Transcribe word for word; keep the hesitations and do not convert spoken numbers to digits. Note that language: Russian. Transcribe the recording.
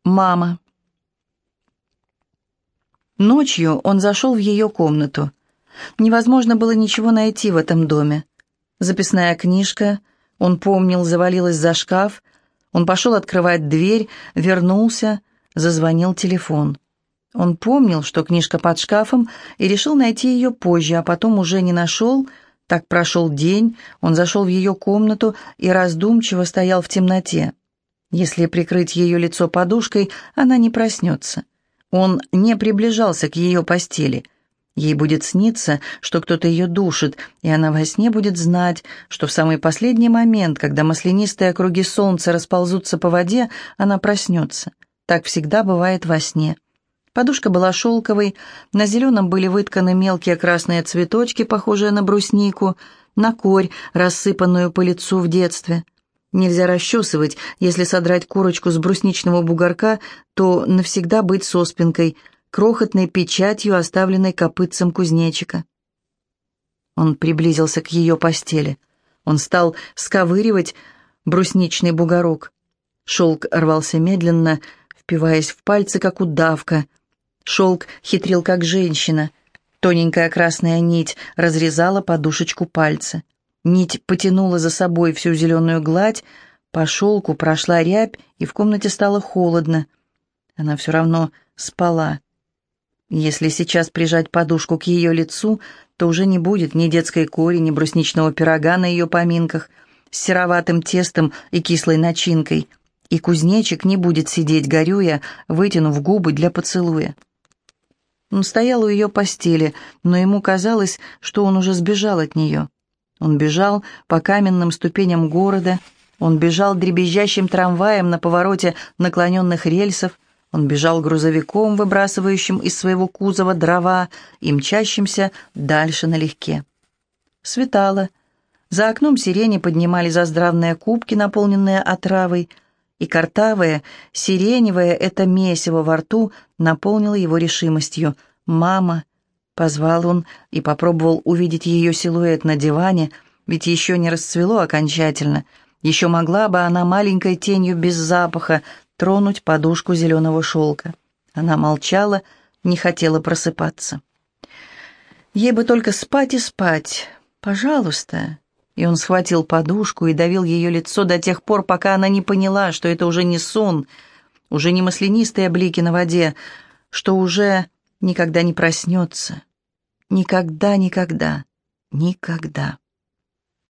Мама. Ночью он зашел в ее комнату. Невозможно было ничего найти в этом доме. Записная книжка, он помнил, завалилась за шкаф. Он пошел открывать дверь, вернулся, зазвонил телефон. Он помнил, что книжка под шкафом, и решил найти ее позже, а потом уже не нашел. Так прошел день, он зашел в ее комнату и раздумчиво стоял в темноте. Если прикрыть ее лицо подушкой, она не проснется. Он не приближался к ее постели. Ей будет сниться, что кто-то ее душит, и она во сне будет знать, что в самый последний момент, когда маслянистые круги солнца расползутся по воде, она проснется. Так всегда бывает во сне. Подушка была шелковой, на зеленом были вытканы мелкие красные цветочки, похожие на бруснику, на корь, рассыпанную по лицу в детстве. Нельзя расчесывать, если содрать корочку с брусничного бугорка, то навсегда быть с оспинкой, крохотной печатью, оставленной копытцем кузнечика. Он приблизился к ее постели. Он стал сковыривать брусничный бугорок. Шелк рвался медленно, впиваясь в пальцы, как удавка. Шелк хитрил, как женщина. Тоненькая красная нить разрезала подушечку пальца. Нить потянула за собой всю зеленую гладь, по шелку прошла рябь, и в комнате стало холодно. Она все равно спала. Если сейчас прижать подушку к ее лицу, то уже не будет ни детской кори, ни брусничного пирога на ее поминках с сероватым тестом и кислой начинкой, и кузнечик не будет сидеть, горюя, вытянув губы для поцелуя. Он стоял у ее постели, но ему казалось, что он уже сбежал от нее. Он бежал по каменным ступеням города, он бежал дребезжащим трамваем на повороте наклоненных рельсов, он бежал грузовиком, выбрасывающим из своего кузова дрова и мчащимся дальше налегке. Светало. За окном сирени поднимали заздравные кубки, наполненные отравой, и картавое, сиреневое это месиво во рту наполнило его решимостью. «Мама!» Позвал он и попробовал увидеть ее силуэт на диване, ведь еще не расцвело окончательно. Еще могла бы она маленькой тенью без запаха тронуть подушку зеленого шелка. Она молчала, не хотела просыпаться. Ей бы только спать и спать. «Пожалуйста». И он схватил подушку и давил ее лицо до тех пор, пока она не поняла, что это уже не сон, уже не маслянистые блики на воде, что уже никогда не проснется. Никогда, никогда, никогда.